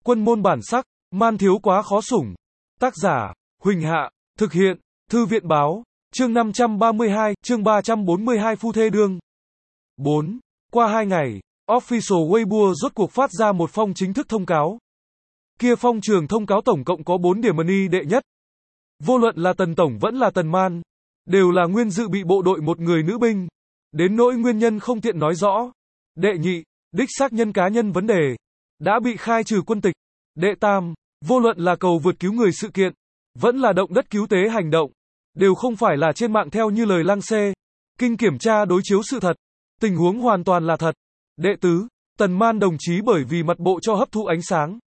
Quân môn bản sắc, man thiếu quá khó sủng. Tác giả, Huỳnh Hạ, thực hiện, Thư viện báo, chương 532, chương 342 phu thê đương. 4. Qua 2 ngày, Official Weibo rốt cuộc phát ra một phong chính thức thông cáo. Kia phong trường thông cáo tổng cộng có 4 điểm money đệ nhất. Vô luận là Tần Tổng vẫn là Tần Man, đều là nguyên dự bị bộ đội một người nữ binh. Đến nỗi nguyên nhân không tiện nói rõ. Đệ nhị, đích xác nhân cá nhân vấn đề, đã bị khai trừ quân tịch. Đệ tam, vô luận là cầu vượt cứu người sự kiện, vẫn là động đất cứu tế hành động, đều không phải là trên mạng theo như lời Lăng Xê. Kinh kiểm tra đối chiếu sự thật, tình huống hoàn toàn là thật. Đệ tứ, Tần Man đồng chí bởi vì mặt bộ cho hấp thụ ánh sáng,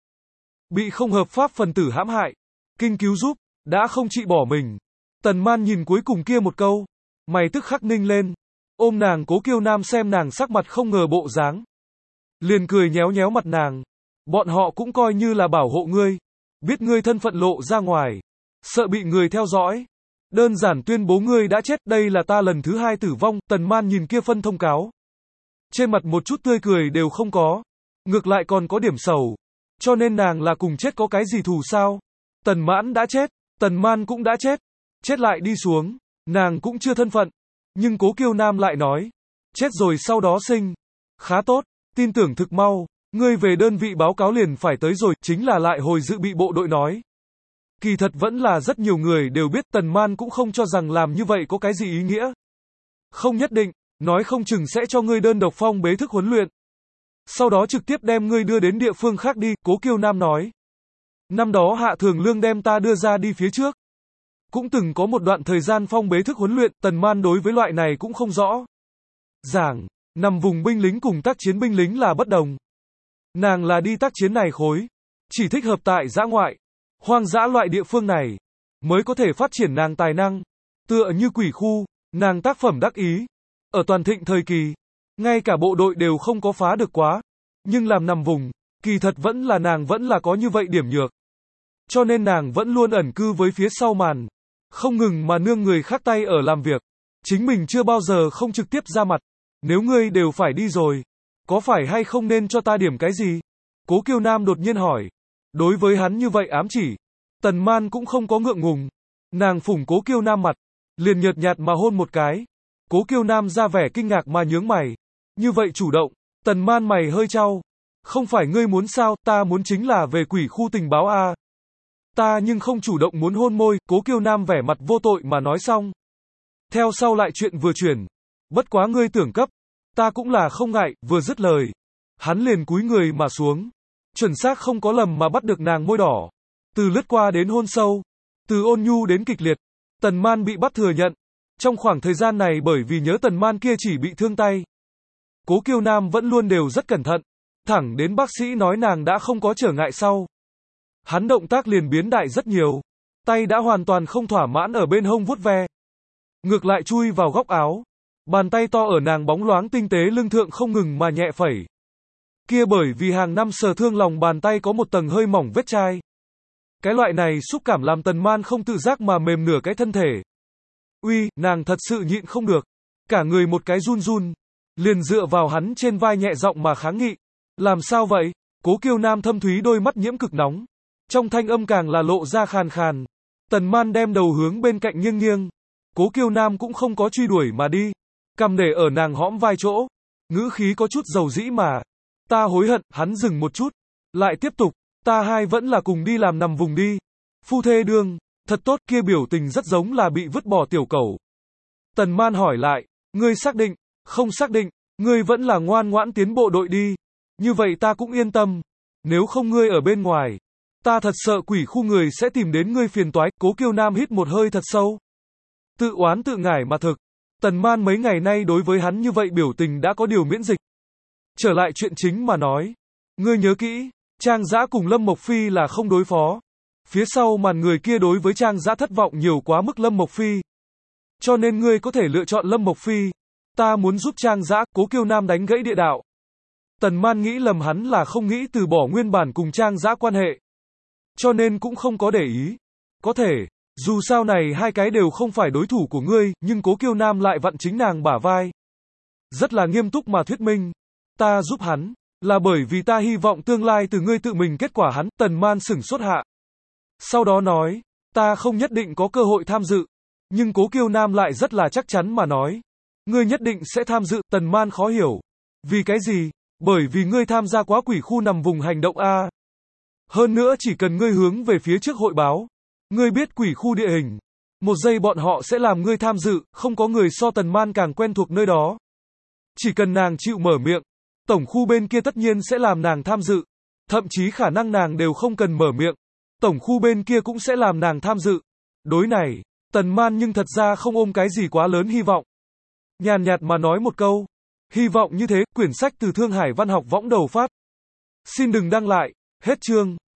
bị không hợp pháp phần tử hãm hại, kinh cứu giúp, đã không trị bỏ mình. Tần Man nhìn cuối cùng kia một câu, mày tức khắc ninh lên, ôm nàng Cố Kiêu Nam xem nàng sắc mặt không ngờ bộ dáng, liền cười nhéo nhéo mặt nàng. Bọn họ cũng coi như là bảo hộ ngươi, biết ngươi thân phận lộ ra ngoài, sợ bị người theo dõi, đơn giản tuyên bố ngươi đã chết. Đây là ta lần thứ 2 tử vong. Tần Man nhìn kia phân thông cáo, trên mặt một chút tươi cười đều không có, ngược lại còn có điểm sầu. Cho nên nàng là cùng chết có cái gì thù sao? Tần Mãn đã chết, Tần Man cũng đã chết, chết lại đi xuống, nàng cũng chưa thân phận. Nhưng Cố Kiêu Nam lại nói, chết rồi sau đó sinh, khá tốt, tin tưởng thực mau, ngươi về đơn vị báo cáo liền phải tới rồi. Chính là lại hồi dự bị bộ đội nói. Kỳ thật vẫn là rất nhiều người đều biết Tần Man cũng không cho rằng làm như vậy có cái gì ý nghĩa. Không nhất định, nói không chừng sẽ cho ngươi đơn độc phong bế thức huấn luyện, sau đó trực tiếp đem ngươi đưa đến địa phương khác đi. Cố Kiêu Nam nói, năm đó Hạ Thường Lương đem ta đưa ra đi phía trước, cũng từng có một đoạn thời gian phong bế thức huấn luyện. Tần Man đối với loại này cũng không rõ ràng, nằm vùng binh lính cùng tác chiến binh lính là bất đồng. Nàng là đi tác chiến này khối, chỉ thích hợp tại dã ngoại, hoang dã loại địa phương này, mới có thể phát triển nàng tài năng. Tựa như Quỷ Khu, nàng tác phẩm đắc ý, ở toàn thịnh thời kỳ, ngay cả bộ đội đều không có phá được quá. Nhưng làm nằm vùng, kỳ thật nàng vẫn là có như vậy điểm nhược. Cho nên nàng vẫn luôn ẩn cư với phía sau màn, không ngừng mà nương người khác tay ở làm việc. Chính mình chưa bao giờ không trực tiếp ra mặt. Nếu ngươi đều phải đi rồi, có phải hay không nên cho ta điểm cái gì? Cố Kiêu Nam đột nhiên hỏi. Đối với hắn như vậy ám chỉ, Tần Man cũng không có ngượng ngùng. Nàng phủng Cố Kiêu Nam mặt, liền nhợt nhạt mà hôn một cái. Cố Kiêu Nam ra vẻ kinh ngạc mà nhướng mày. Như vậy chủ động. Tần Man mày hơi chau. Không phải ngươi muốn sao? Ta muốn chính là về Quỷ Khu tình báo a. Ta nhưng không chủ động muốn hôn môi. Cố Kiêu Nam vẻ mặt vô tội mà nói xong. Theo sau lại chuyện vừa chuyển. Bất quá ngươi tưởng cấp, ta cũng là không ngại. Vừa dứt lời, hắn liền cúi người mà xuống, chuẩn xác không có lầm mà bắt được nàng môi đỏ. Từ lướt qua đến hôn sâu, từ ôn nhu đến kịch liệt. Tần Man bị bắt thừa nhận. Trong khoảng thời gian này bởi vì nhớ Tần Man kia chỉ bị thương tay, Cố Kiêu Nam vẫn luôn đều rất cẩn thận. Thẳng đến bác sĩ nói nàng đã không có trở ngại sau, hắn động tác liền biến đại rất nhiều. Tay đã hoàn toàn không thỏa mãn ở bên hông vuốt ve, ngược lại chui vào góc áo. Bàn tay to ở nàng bóng loáng tinh tế lưng thượng không ngừng mà nhẹ phẩy. Kia bởi vì hàng năm sờ thương lòng bàn tay có một tầng hơi mỏng vết chai. Cái loại này xúc cảm làm Tần Man không tự giác mà mềm nửa cái thân thể. Uy, nàng thật sự nhịn không được. Cả người một cái run run, liền dựa vào hắn trên vai nhẹ giọng mà kháng nghị. Làm sao vậy? Cố Kiêu Nam thâm thúy đôi mắt nhiễm cực nóng, trong thanh âm càng là lộ ra khàn khàn. Tần Man đem đầu hướng bên cạnh nghiêng nghiêng. Cố Kiêu Nam cũng không có truy đuổi mà đi, cầm để ở nàng hõm vai chỗ, ngữ khí có chút dầu dĩ mà. Ta hối hận. Hắn dừng một chút, lại tiếp tục. Ta hai vẫn là cùng đi làm nằm vùng đi. Phu thê đương, thật tốt. Kia biểu tình rất giống là bị vứt bỏ tiểu cẩu. Tần Man hỏi lại, ngươi xác định? Không xác định. Ngươi vẫn là ngoan ngoãn tiến bộ đội đi, như vậy ta cũng yên tâm. Nếu không ngươi ở bên ngoài, ta thật sợ Quỷ Khu người sẽ tìm đến ngươi phiền toái. Cố Kiêu Nam hít một hơi thật sâu, tự oán tự ngải mà thực. Tần Man mấy ngày nay đối với hắn như vậy biểu tình đã có điều miễn dịch. Trở lại chuyện chính mà nói, ngươi nhớ kỹ, Trang Dã cùng Lâm Mộc Phi là không đối phó. Phía sau màn người kia đối với Trang Dã thất vọng nhiều quá mức Lâm Mộc Phi, cho nên ngươi có thể lựa chọn Lâm Mộc Phi. Ta muốn giúp Trang Dã. Cố Kiêu Nam đánh gãy địa đạo. Tần Man nghĩ lầm hắn là không nghĩ từ bỏ nguyên bản cùng Trang Dã quan hệ, cho nên cũng không có để ý. Có thể, dù sao này hai cái đều không phải đối thủ của ngươi. Nhưng Cố Kiêu Nam lại vặn chính nàng bả vai, rất là nghiêm túc mà thuyết minh. Ta giúp hắn, Là bởi vì ta hy vọng tương lai từ ngươi tự mình kết quả hắn, Tần Man sửng sốt hạ. Sau đó nói, ta không nhất định có cơ hội tham dự. Nhưng Cố Kiêu Nam lại rất là chắc chắn mà nói. Ngươi nhất định sẽ tham dự, Tần Man khó hiểu. Vì cái gì? Bởi vì ngươi tham gia quá quỷ khu nằm vùng hành động A. Hơn nữa chỉ cần ngươi hướng về phía trước hội báo. Ngươi biết quỷ khu địa hình. Một giây bọn họ sẽ làm ngươi tham dự, không có người so Tần Man càng quen thuộc nơi đó. Chỉ cần nàng chịu mở miệng, tổng khu bên kia tất nhiên sẽ làm nàng tham dự. Thậm chí khả năng nàng đều không cần mở miệng. Tổng khu bên kia cũng sẽ làm nàng tham dự. Đối này, Tần Man nhưng thật ra không ôm cái gì quá lớn hy vọng. Nhàn nhạt mà nói một câu. Hy vọng như thế, quyển sách từ Thương Hải Văn học võng đầu phát. Xin đừng đăng lại, hết chương.